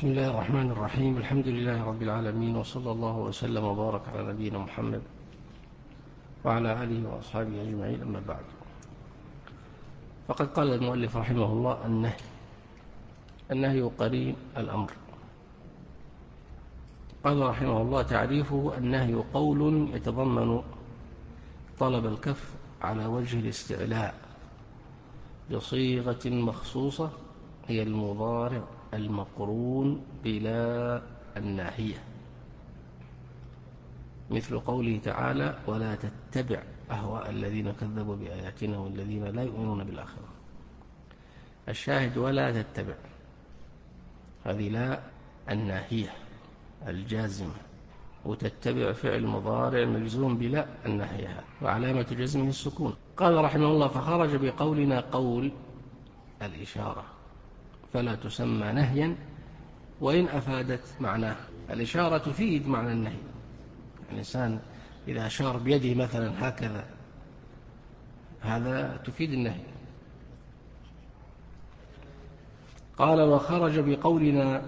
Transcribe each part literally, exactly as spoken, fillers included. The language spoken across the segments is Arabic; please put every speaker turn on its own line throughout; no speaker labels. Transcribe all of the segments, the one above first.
بسم الله الرحمن الرحيم. الحمد لله رب العالمين، وصلى الله وسلم وبارك على نبينا محمد وعلى آله وأصحابه أجمعين، أما بعد. فقد قال المؤلف رحمه الله: النهي النهي قرين الأمر. قال رحمه الله: تعريفه: النهي قول يتضمن طلب الكف على وجه الاستعلاء بصيغة مخصوصة، هي المضارع المقرون بلا الناهية، مثل قوله تعالى: ولا تتبع أهواء الذين كذبوا بآياتنا والذين لا يؤمنون بالآخرة. الشاهد: ولا تتبع، هذه لا الناهية الجازمة، وتتبع فعل مضارع مجزوم بلا الناهية، وعلامة جزمه السكون. قال رحمه الله: فخرج بقولنا قول الإشارة فلا تسمى نهيا وإن أفادت معناه. الإشارة تفيد معنى النهي. الإنسان إذا أشار بيده مثلا هكذا، هذا تفيد النهي. قال: وخرج بقولنا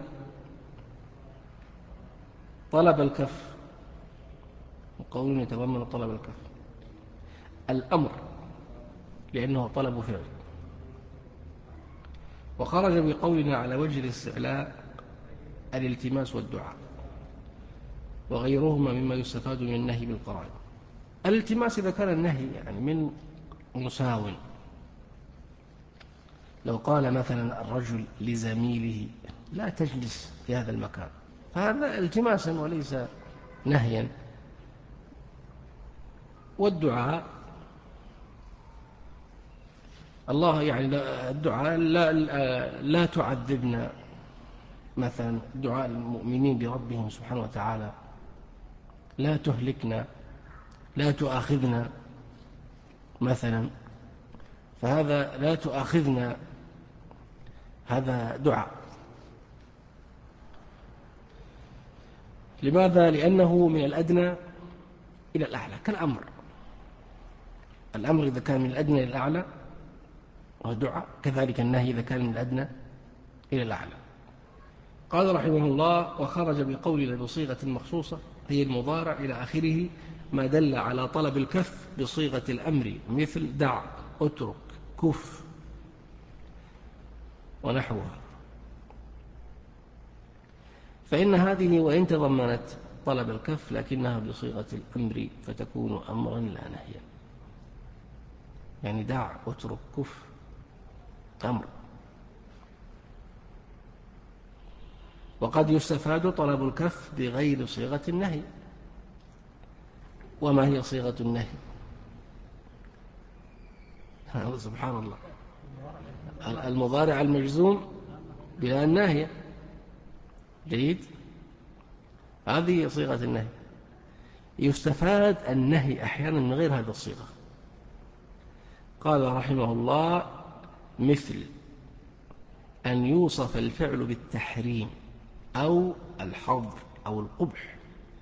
طلب الكف، وقول يتضمن طلب الكف الأمر لأنه طلب فعل. وخرج بقولنا على وجه الاستعلاء الالتماس والدعاء، وغيرهما مما يستفاد من النهي بالقرائن. الالتماس إذا كان النهي يعني من مساو، لو قال مثلا الرجل لزميله لا تجلس في هذا المكان، فهذا التماسا وليس نهيا. والدعاء الله يعني الدعاء لا, لا, لا تعذبنا، مثلا دعاء المؤمنين بربهم سبحانه وتعالى: لا تهلكنا، لا تؤاخذنا مثلا، فهذا لا تؤاخذنا هذا دعاء. لماذا؟ لأنه من الأدنى إلى الأعلى، كالأمر. الأمر إذا كان من الأدنى إلى الأعلى وهو دعاء، كذلك النهي إذا كان من الأدنى إلى الأعلى. قال رحمه الله: وخرج بقولنا بصيغة مخصوصة، هي المضارع إلى آخره، ما دل على طلب الكف بصيغة الأمر، مثل دع، اترك، كف ونحوها. فإن هذه وإن تضمنت طلب الكف لكنها بصيغة الأمر، فتكون أمرا لا نهيا. يعني دع، اترك، كف أمر. وقد يستفاد طلب الكف بغير صيغة النهي. وما هي صيغة النهي؟ سبحان الله، المضارع المجزوم بلا الناهية. جيد، هذه صيغة النهي. يستفاد النهي أحيانا من غير هذه الصيغة. قال رحمه الله: مثل أن يوصف الفعل بالتحريم أو الحظر أو القبح،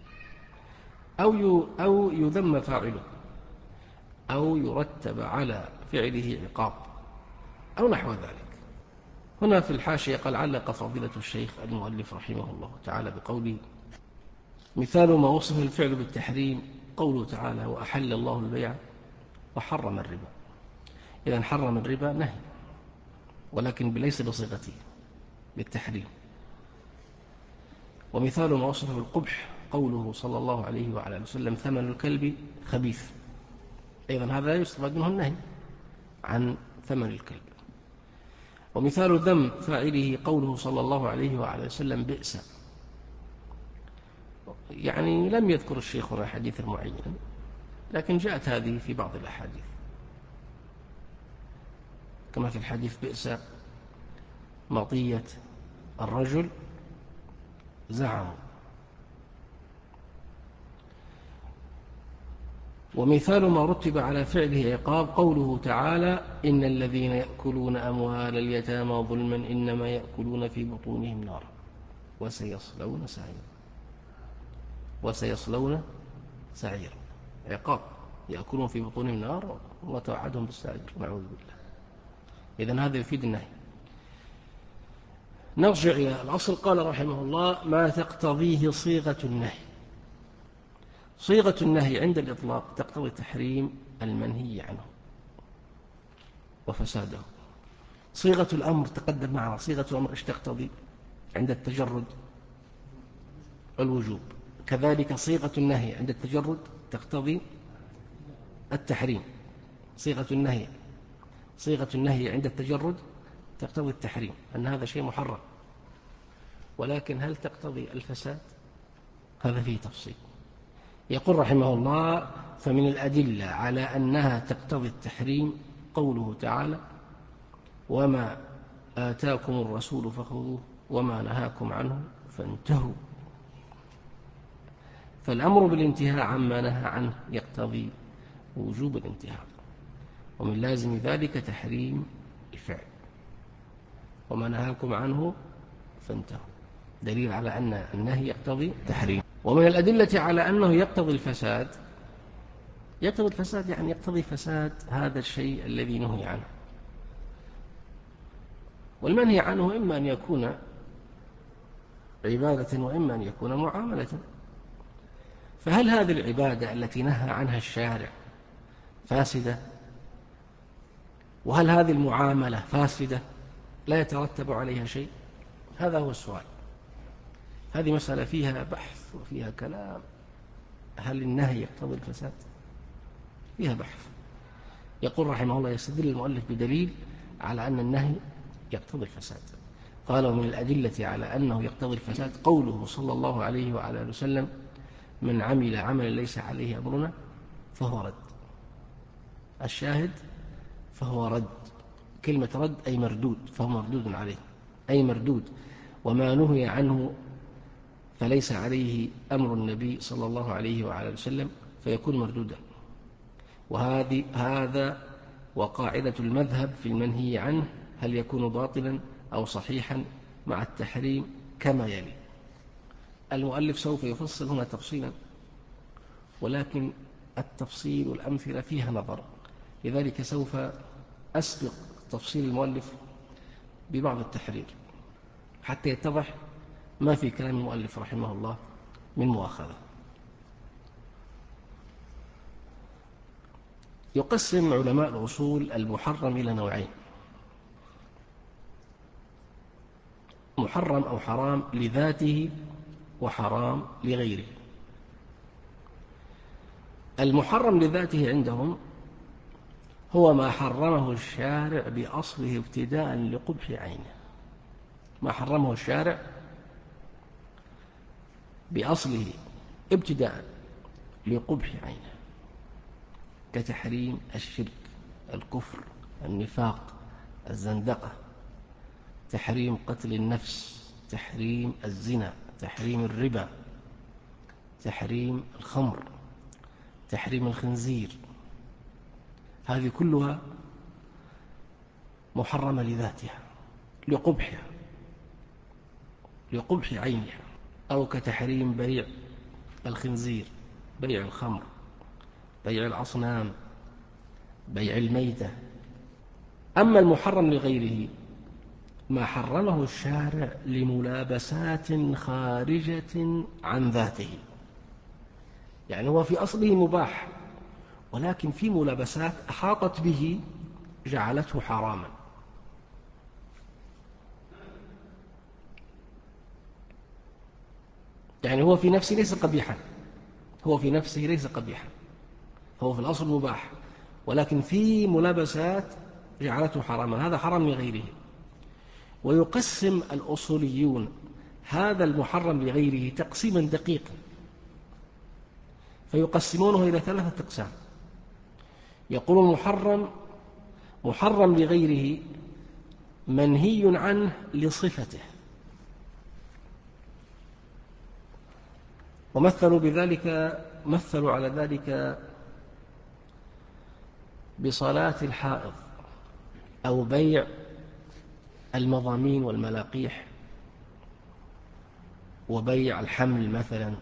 أو أو يذم فاعله، أو يرتب على فعله عقاب، أو نحو ذلك. هنا في الحاشية قال: علق فضيلة الشيخ المؤلف رحمه الله تعالى بقوله: مثال ما وصف الفعل بالتحريم قوله تعالى: وأحل الله البيع وحرم الربا. إذن حرم الربا نهي، ولكن ليس بصيغته بالتحريم. ومثال ما وصف بالقبح قوله صلى الله عليه وعلى آله وسلم: ثمن الكلب خبيث. أيضا هذا يستفاد منه النهي عن ثمن الكلب. ومثال ذم فاعله قوله صلى الله عليه وعلى وسلم: بئس. يعني لم يذكر الشيخ هنا حديث معين، لكن جاءت هذه في بعض الأحاديث، كما في الحديث: بئس مطية الرجل زعموا. ومثال ما رتب على فعله عقاب قوله تعالى: إن الذين يأكلون أموال اليتامى ظلما إنما يأكلون في بطونهم نارا وسيصلون سعيرا. وسيصلون سعيرا، عقاب، يأكلون في بطونهم نار وتوعدهم بالسعير، نعوذ بالله. إذن هذا يفيد النهي. نرجع إلى الأصل. قال رحمه الله: ما تقتضيه صيغة النهي. صيغة النهي عند الإطلاق تقتضي تحريم المنهي عنه وفساده. صيغة الأمر تقدم معنا. صيغة الأمر إيش تقتضي عند التجرد؟ الوجوب. كذلك صيغة النهي عند التجرد تقتضي التحريم. صيغة النهي صيغة النهي عند التجرد تقتضي التحريم، أن هذا شيء محرم. ولكن هل تقتضي الفساد؟ هذا فيه تفصيل. يقول رحمه الله: فمن الأدلة على أنها تقتضي التحريم قوله تعالى: وما آتاكم الرسول فخذوه وما نهاكم عنه فانتهوا. فالأمر بالانتهاء عما نهى عنه يقتضي وجوب الانتهاء، ومن لازم ذلك تحريم الفعل. وما نهاكم عنه فانتهوا، دليل على أن النهي يقتضي تحريم. ومن الأدلة على أنه يقتضي الفساد، يقتضي الفساد يعني يقتضي فساد هذا الشيء الذي نهي عنه. والمنهي عنه إما أن يكون عبادة وإما أن يكون معاملة. فهل هذه العبادة التي نهى عنها الشارع فاسدة؟ وهل هذه المعاملة فاسدة لا يترتب عليها شيء؟ هذا هو السؤال. هذه مسألة فيها بحث وفيها كلام. هل النهي يقتضي الفساد؟ فيها بحث. يقول رحمه الله: يستدل المؤلف بدليل على أن النهي يقتضي الفساد. قال: ومن الأدلة على أنه يقتضي الفساد قوله صلى الله عليه وعلى آله وسلم: من عمل عملا ليس عليه أمرنا فهو رد. الشاهد: فهو رد. كلمة رد أي مردود، فهو مردود عليه أي مردود. وما نهي عنه فليس عليه أمر النبي صلى الله عليه وعلى آله وسلم فيكون مردودا. وهذه هذا وقاعدة المذهب في المنهي عنه: هل يكون باطلا أو صحيحا مع التحريم كما يلي. المؤلف سوف يفصل هنا تفصيلا، ولكن التفصيل والأمثلة فيها نظر، لذلك سوف أسبق تفصيل المؤلف ببعض التحرير حتى يتضح ما في كلام المؤلف رحمه الله من مؤاخذة. يقسم علماء الأصول المحرم إلى نوعين: محرم أو حرام لذاته، وحرام لغيره. المحرم لذاته عندهم هو ما حرمه الشارع بأصله ابتداء لقبح عينه. ما حرمه الشارع بأصله ابتداء لقبح عينه، كتحريم الشرك، الكفر، النفاق، الزندقة، تحريم قتل النفس، تحريم الزنا، تحريم الربا، تحريم الخمر، تحريم الخنزير. هذه كلها محرمة لذاتها لقبحها لقبح عينها. أو كتحريم بيع الخنزير، بيع الخمر، بيع الأصنام، بيع الميتة. أما المحرم لغيره ما حرمه الشارع لملابسات خارجة عن ذاته، يعني هو في أصله مباح، ولكن في ملابسات أحاطت به جعلته حراما. يعني هو في نفسه ليس قبيحا هو في نفسه ليس قبيحا هو في الأصل مباح، ولكن في ملابسات جعلته حراما، هذا حرام لغيره. ويقسم الأصوليون هذا المحرم لغيره تقسيما دقيقا، فيقسمونه إلى ثلاثة أقسام. يقول المحرم محرم لغيره منهي عنه لصفته، ومثلوا بذلك مثلوا على ذلك بصلاة الحائض، أو بيع المضامين والملاقيح، وبيع الحمل مثلا.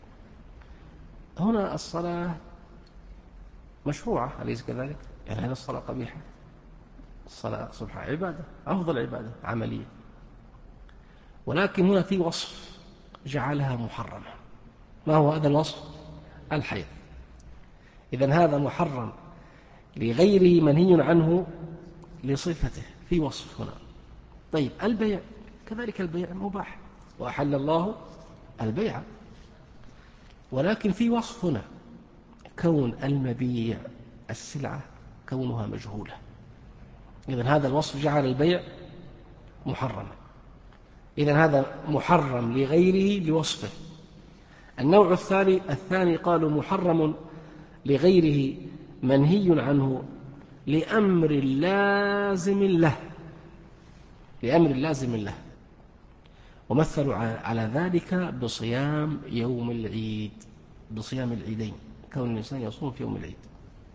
هنا الصلاة مشروعة أليس كذلك؟ يعني هذا الصلاة قبيحة؟ الصلاة صبح عبادة، أفضل عبادة عملية. ولكن هنا في وصف جعلها محرمة. ما هو هذا الوصف؟ الحيض. إذن هذا محرم لغيره منهي عنه لصفته، في وصف هنا. طيب البيع كذلك، البيع مباح وأحل الله البيع، ولكن في وصف هنا، كون المبيع السلعة كونها مجهولة. إذن هذا الوصف جعل البيع محرما. إذن هذا محرم لغيره لوصفه. النوع الثاني الثاني قالوا محرم لغيره منهي عنه لأمر لازم له، لأمر لازم له، ومثلوا على ذلك بصيام يوم العيد، بصيام العيدين، كون الإنسان يصوم في يوم العيد.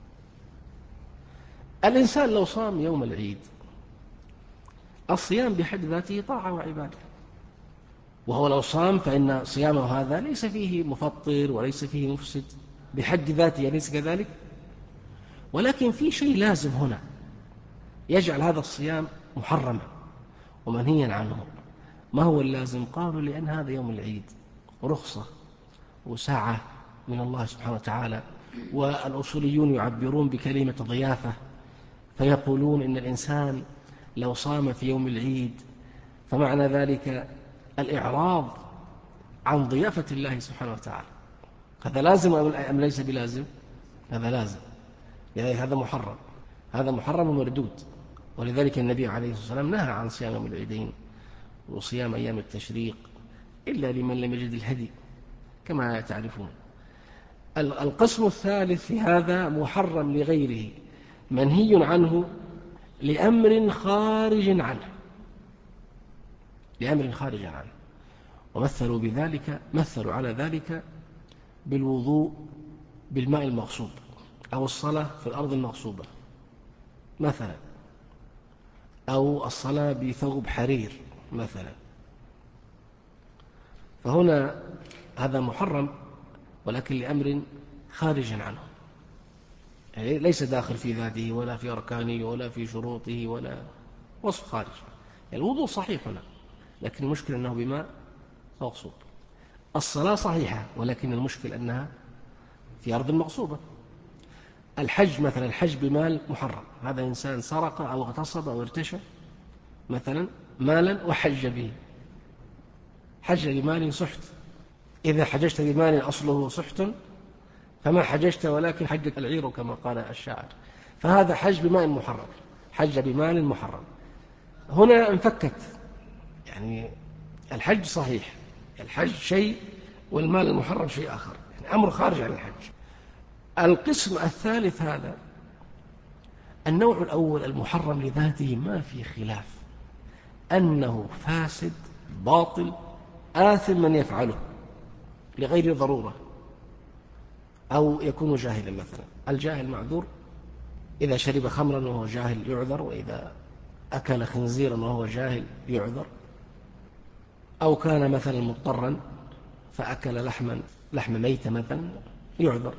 الإنسان لو صام يوم العيد، الصيام بحد ذاته طاعة وعبادة، وهو لو صام فإن صيامه هذا ليس فيه مفطر وليس فيه مفسد بحد ذاته، أليس كذلك؟ ولكن في شيء لازم هنا يجعل هذا الصيام محرما ومنهيا عنه. ما هو اللازم؟ قالوا لأن هذا يوم العيد رخصة وساعة من الله سبحانه وتعالى، والأصوليون يعبرون بكلمة ضيافة، فيقولون إن الإنسان لو صام في يوم العيد فمعنى ذلك الإعراض عن ضيافة الله سبحانه وتعالى. هذا لازم أم ليس بلازم؟ هذا لازم، يعني هذا محرم، هذا محرم ومردود. ولذلك النبي عليه الصلاة والسلام نهى عن صيام يوم العيدين وصيام أيام التشريق إلا لمن لم يجد الهدي كما تعرفون. القسم الثالث في هذا محرم لغيره منهي عنه لأمر خارج عنه، لأمر خارج عنه. ومثلوا بذلك، مثلوا على ذلك بالوضوء بالماء المغصوب، أو الصلاة في الأرض المغصوبة مثلا، أو الصلاة بثوب حرير مثلا. فهنا هذا محرم ولكن لأمر خارج عنه، يعني ليس داخل في ذاته ولا في أركانه ولا في شروطه ولا وصف خارج. يعني الوضوء صحيح هنا، لكن المشكلة أنه بماء مغصوب. الصلاة صحيحة ولكن المشكلة أنها في أرض مغصوبة. الحج مثلا، الحج بمال محرم، هذا إنسان سرق أو اغتصب أو ارتشى مثلا مالا وحج به، حج بمال سحت. إذا حججت بمال أصله سحت فما حججت ولكن حجت العير كما قال الشاعر. فهذا حج بمال محرم، حج بمال محرم. هنا انفكت، يعني الحج صحيح، الحج شيء والمال المحرم شيء آخر، يعني أمر خارج عن الحج. القسم الثالث هذا النوع الأول المحرم لذاته ما في خلاف أنه فاسد باطل آثم من يفعله لغير ضرورة، أو يكون جاهلا مثلا. الجاهل معذور، إذا شرب خمرا وهو جاهل يعذر، وإذا أكل خنزيرا وهو جاهل يعذر، أو كان مثلا مضطرا فأكل لحما لحم ميت مثلا يعذر.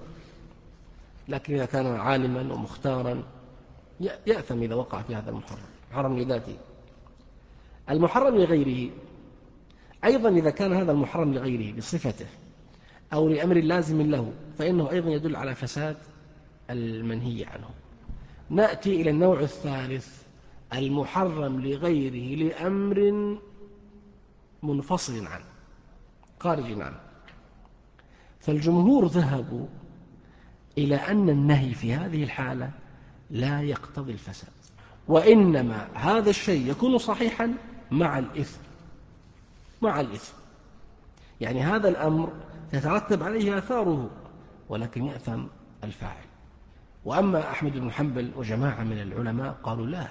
لكن إذا كان عالما ومختارا يأثم إذا وقع في هذا المحرم، محرم لذاته. المحرم لغيره أيضا إذا كان هذا المحرم لغيره بصفته أو لأمر لازم له فإنه أيضا يدل على فساد المنهي عنه. نأتي إلى النوع الثالث المحرم لغيره لأمر منفصل عنه خارج عنه. فالجمهور ذهبوا إلى أن النهي في هذه الحالة لا يقتضي الفساد، وإنما هذا الشيء يكون صحيحا مع الإثم، مع الإثم، يعني هذا الأمر يترتب عليه آثاره ولكن يأثم الفاعل. وأما أحمد بن حنبل وجماعة من العلماء قالوا لا،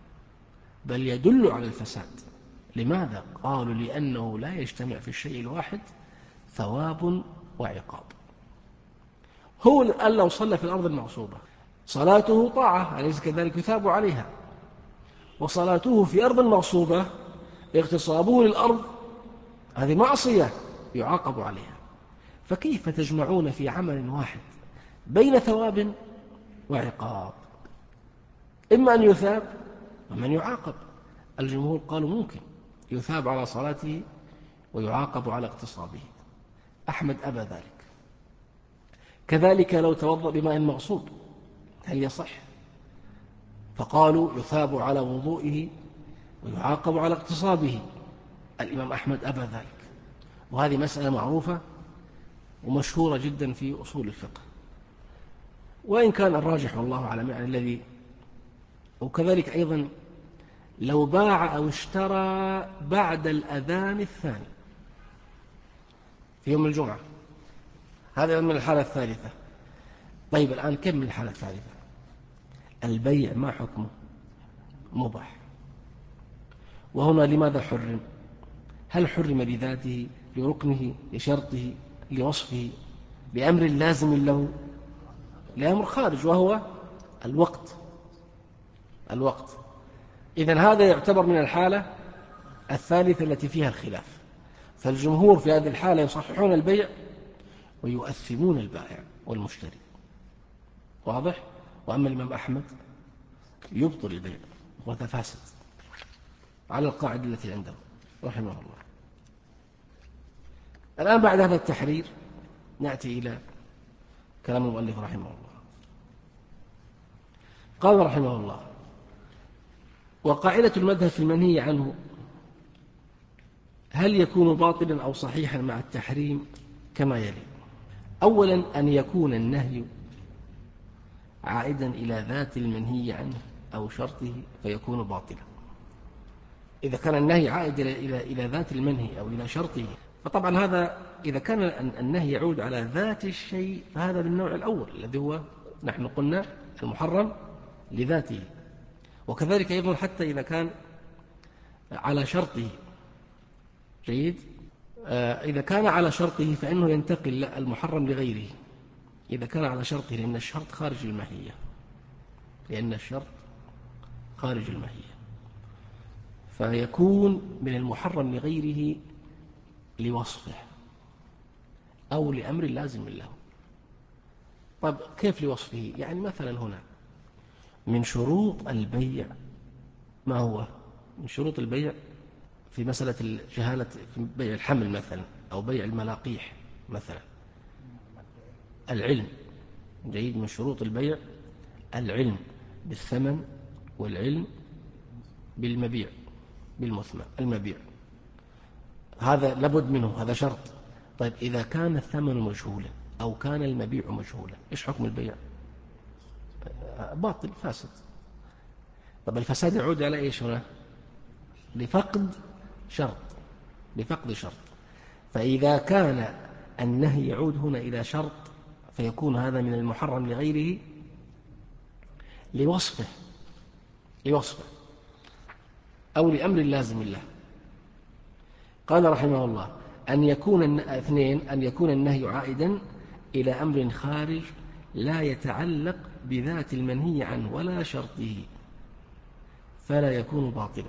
بل يدل على الفساد. لماذا؟ قالوا لأنه لا يجتمع في الشيء الواحد ثواب وعقاب. هو الآن لو صلى في الأرض المغصوبة صلاته طاعة أليس كذلك يثاب عليها، وصلاته في أرض المغصوبة اغتصابه للأرض هذه معصية يعاقب عليها. فكيف تجمعون في عمل واحد بين ثواب وعقاب؟ إما أن يثاب ومن يعاقب. الجمهور قالوا ممكن يثاب على صلاته ويعاقب على اغتصابه. أحمد أبى ذلك. كذلك لو توضأ بماء مغصوب هل يصح؟ فقالوا يثاب على وضوئه ويعاقب على اغتصابه. الإمام أحمد أبى ذلك، وهذه مسألة معروفة ومشهورة جدا في أصول الفقه، وإن كان الراجح والله أعلم يعني الذي. وكذلك أيضا لو باع أو اشترى بعد الأذان الثاني في يوم الجمعة، هذا من الحالة الثالثة. طيب الآن كم من الحالة الثالثة؟ البيع ما حكمه؟ مباح. وهنا لماذا حرم؟ هل حرم لذاته، لركنه، لشرطه، لوصفه، لأمر لازم له، لأمر خارج وهو الوقت الوقت إذن هذا يعتبر من الحالة الثالثة التي فيها الخلاف. فالجمهور في هذه الحالة يصححون البيع ويؤثمون البائع والمشتري، واضح؟ وأما الإمام أحمد يبطل البيع وتفاسد على القاعدة التي عنده رحمه الله. الآن بعد هذا التحرير نأتي إلى كلام المؤلف رحمه الله. قال رحمه الله: وقاعدة المذهب في المنهي عنه هل يكون باطلا أو صحيحا مع التحريم كما يلي. أولا أن يكون النهي عائدا إلى ذات المنهي عنه أو شرطه فيكون باطلا. إذا كان النهي عائد إلى إلى ذات المنهي أو إلى شرطه، فطبعا هذا إذا كان النهي يعود على ذات الشيء فهذا بالنوع الأول الذي هو نحن قلنا المحرم لذاته. وكذلك أيضا حتى إذا كان على شرطه. جيد. إذا كان على شرطه فإنه ينتقل المحرم لغيره إذا كان على شرطه، لأن الشرط خارج الماهية لأن الشرط خارج الماهية فيكون من المحرم لغيره لوصفه أو لأمر لازم له. طب كيف لوصفه؟ يعني مثلا هنا من شروط البيع ما هو؟ من شروط البيع في مسألة الجهالة في بيع الحمل مثلا أو بيع الملاقيح مثلا العلم. جيد. من شروط البيع العلم بالثمن والعلم بالمبيع بالمثمن المبيع، هذا لابد منه، هذا شرط. طيب إذا كان الثمن مجهولا أو كان المبيع مجهولا إيش حكم البيع؟ باطل فاسد. طب الفساد يعود على إيش هنا؟ لفقد شرط لفقد شرط. فإذا كان النهي يعود هنا إلى شرط فيكون هذا من المحرم لغيره لوصفه لوصفه أو لأمر لازم له. قال رحمه الله: أن يكون اثنين أن يكون النهي عائدا إلى أمر خارج لا يتعلق بذات المنهي عنه ولا شرطه فلا يكون باطلا.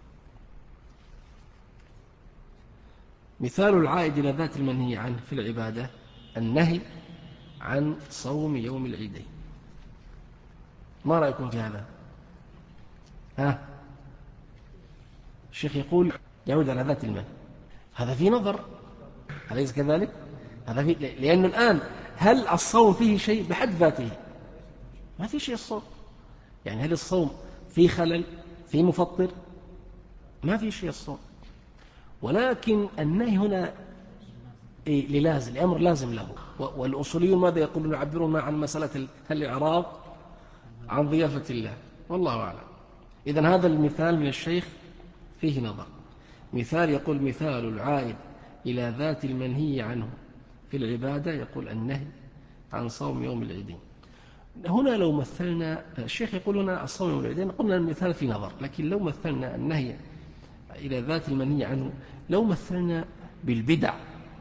مثال العائد إلى ذات المنهي عنه في العبادة النهي عن صوم يوم العيدين. ما رأيكم في هذا؟ ها؟ الشيخ يقول يعود على ذات المنهي، هذا في نظر، أليس كذلك؟ هذا في لأنه الآن هل الصوم فيه شيء بحد ذاته؟ ما في شيء الصوم، يعني هل الصوم فيه خلل فيه مفطر؟ ما في شيء الصوم، ولكن النهي هنا للازم لأمر لازم له. والأصوليون ماذا يقولون؟ يعبرون عن مسألة الإعراض عن ضيافة الله، والله أعلم. إذن هذا المثال من الشيخ فيه نظر. مثال يقول مثال العائد إلى ذات المنهي عنه في العبادة، يقول النهي عن صوم يوم العيدين. هنا لو مثلنا، الشيخ يقول هنا الصوم يوم العيدين، قلنا المثال في نظر، لكن لو مثلنا النهي إلى ذات المنهي عنه، لو مثلنا بالبدع،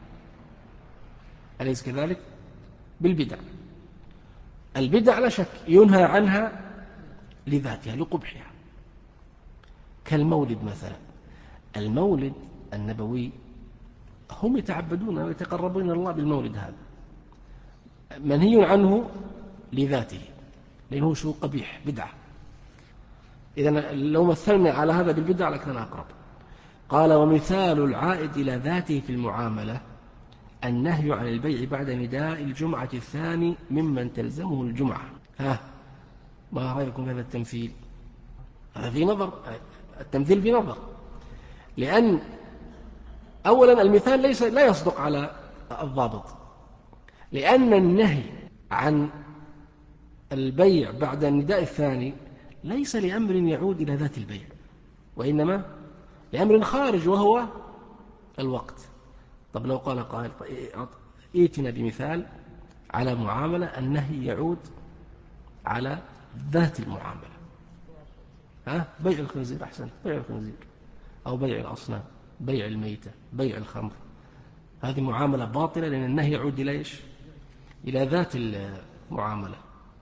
أليس كذلك؟ بالبدع البدع لا شك ينهى عنها لذاتها لقبحها، كالمولد مثلا. المولد النبوي هم يتعبدون ويتقربون إلى الله بالمولد، هذا منهي عنه لذاته لأنه شو قبيح بدعة. إذن لو مثلنا على هذا بالبدع لكان أقرب. قال ومثال العائد إلى ذاته في المعاملة النهي عن البيع بعد نداء الجمعة الثاني ممن تلزمه الجمعة. ها، ما رأيكم هذا التمثيل؟ هذا في نظر، التمثيل في نظر، لأن أولا المثال ليس لا يصدق على الضابط، لأن النهي عن البيع بعد النداء الثاني ليس لأمر يعود إلى ذات البيع، وإنما لأمر خارج وهو الوقت. طب لو قال قائل ائتنا بمثال على معاملة النهي يعود على ذات المعاملة. ها، بيع الخنزير أحسن، بيع الخنزير أو بيع الأصنام، بيع الميتة، بيع الخمر، هذه معاملة باطلة لأن النهي يعود إلى إيش؟ إلى ذات المعاملة.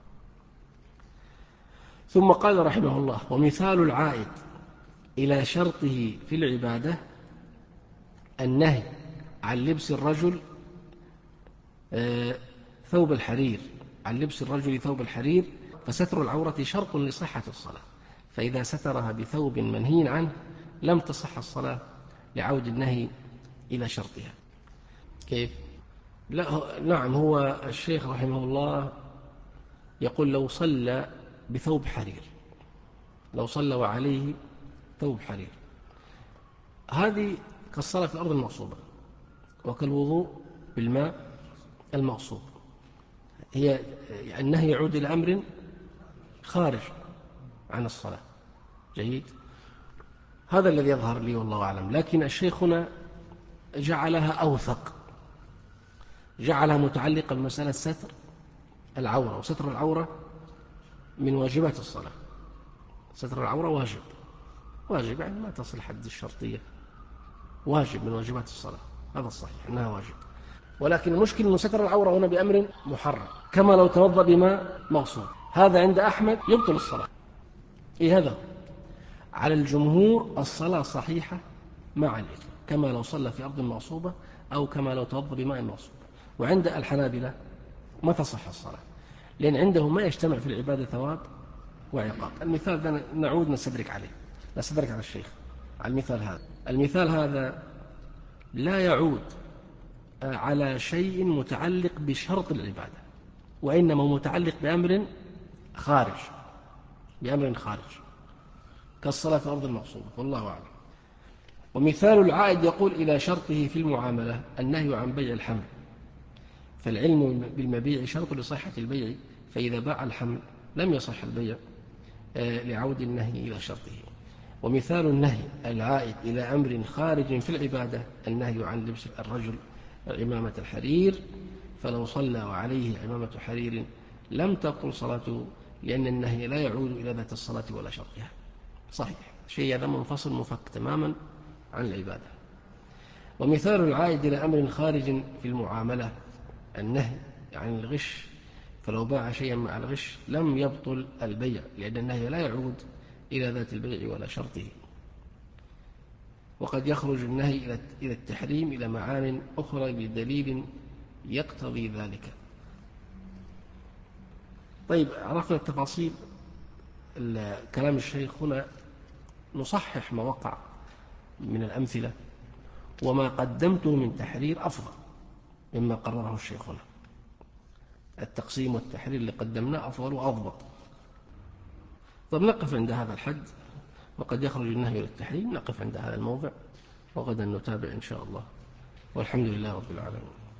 ثم قال رحمه الله ومثال العائد إلى شرطه في العبادة النهي عن لبس الرجل ثوب الحرير، عن لبس الرجل ثوب الحرير، فستر العورة شرط لصحة الصلاة، فإذا سترها بثوب منهي عنه لم تصح الصلاة لعود النهي إلى شرطها. كيف؟ لا، نعم، هو الشيخ رحمه الله يقول لو صلى بثوب حرير، لو صلى وعليه ثوب حرير، هذه كالصلاة في الأرض المغصوبة وكالوضوء بالماء المغصوب، هي النهي يعود إلى أمر خارج عن الصلاة. جيد، هذا الذي يظهر لي والله أعلم. لكن الشيخ هنا جعلها أوثق، جعلها متعلقة بمسألة ستر العورة، وستر العورة من واجبات الصلاة. ستر العورة واجب، واجب يعني ما تصل حد الشرطية، واجب من واجبات الصلاة، هذا الصحيح أنها واجب. ولكن المشكلة أن ستر العورة هنا بأمر محرم، كما لو توضأ بماء مغصوب، هذا عند أحمد يبطل الصلاة. إيه هذا؟ على الجمهور الصلاة صحيحة مع الإثم، كما لو صلى في أرض مغصوبة أو كما لو توضأ بماء مغصوب. وعند الحنابلة ما تصح الصلاة، لأن عندهم ما يجتمع في العبادة ثواب وعقاب. المثال ده نعود نستدرك عليه، نستدرك على الشيخ على المثال هذا. المثال هذا لا يعود على شيء متعلق بشرط العبادة، وإنما متعلق بأمر خارج، بأمر خارج كالصلاة في الأرض المغصوبة، والله أعلم. ومثال العائد يقول إلى شرطه في المعاملة النهي عن بيع الحمل، فالعلم بالمبيع شرط لصحة البيع، فإذا باع الحمل لم يصح البيع لعود النهي إلى شرطه. ومثال النهي العائد إلى أمر خارج في العبادة النهي عن لبس الرجل عمامة الحرير، فلو صلى وعليه عمامة حرير لم تبطل صلاته، لأن النهي لا يعود إلى ذات الصلاة ولا شرطها. صحيح، شيء هذا منفصل مفك تماما عن العبادة. ومثال العائد إلى أمر خارج في المعاملة النهي عن الغش، فلو باع شيئا مع الغش لم يبطل البيع، لأن النهي لا يعود إلى ذات البيع ولا شرطه. وقد يخرج النهي إلى التحريم إلى معان أخرى بدليل يقتضي ذلك. طيب، عرفنا التفاصيل كلام الشيخ هنا، نصحح ما وقع من الأمثلة، وما قدمته من تحرير أفضل مما قرره الشيخ هنا. التقسيم والتحرير اللي قدمناه أفضل وأضبط. طب نقف عند هذا الحد، وقد يخرج النهي إلى التحريم، نقف عند هذا الموضع، وغدا نتابع إن شاء الله، والحمد لله رب العالمين.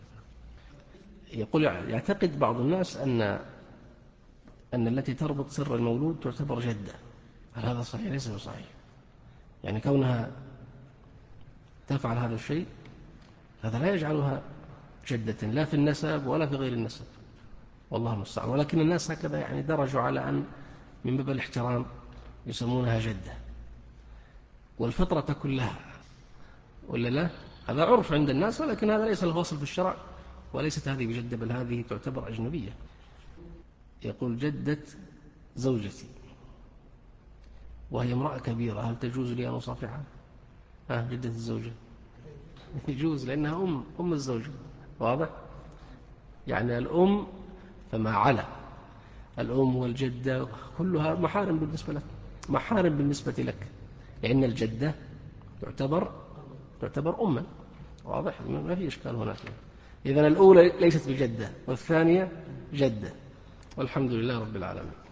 يقول يعتقد بعض الناس أن أن التي تربط سر المولود تعتبر جدة. هل هذا صحيح؟ ليس بصحيح. يعني كونها تفعل هذا الشيء هذا لا يجعلها جدة، لا في النسب ولا في غير النسب، والله المستعان. ولكن الناس هكذا يعني درجوا على أن من باب الاحترام يسمونها جدة، والفطرة تكون لها، ولا لا؟ هذا عرف عند الناس، ولكن هذا ليس له أصل في الشرع، وليست هذه بجدة، بل هذه تعتبر أجنبية. يقول جدة زوجتي وهي امرأة كبيرة، هل تجوز لي أن أصافحها؟ ها، جدة الزوجة يجوز، لأنها أم أم الزوجة، واضح؟ يعني الأم فما على الأم والجدة كلها محارم بالنسبة لك، محارم بالنسبة لك، لأن الجدة تعتبر تعتبر أما. واضح؟ ما في إشكال هناك. إذن الأولى ليست بجدة والثانية جدة، والحمد لله رب العالمين.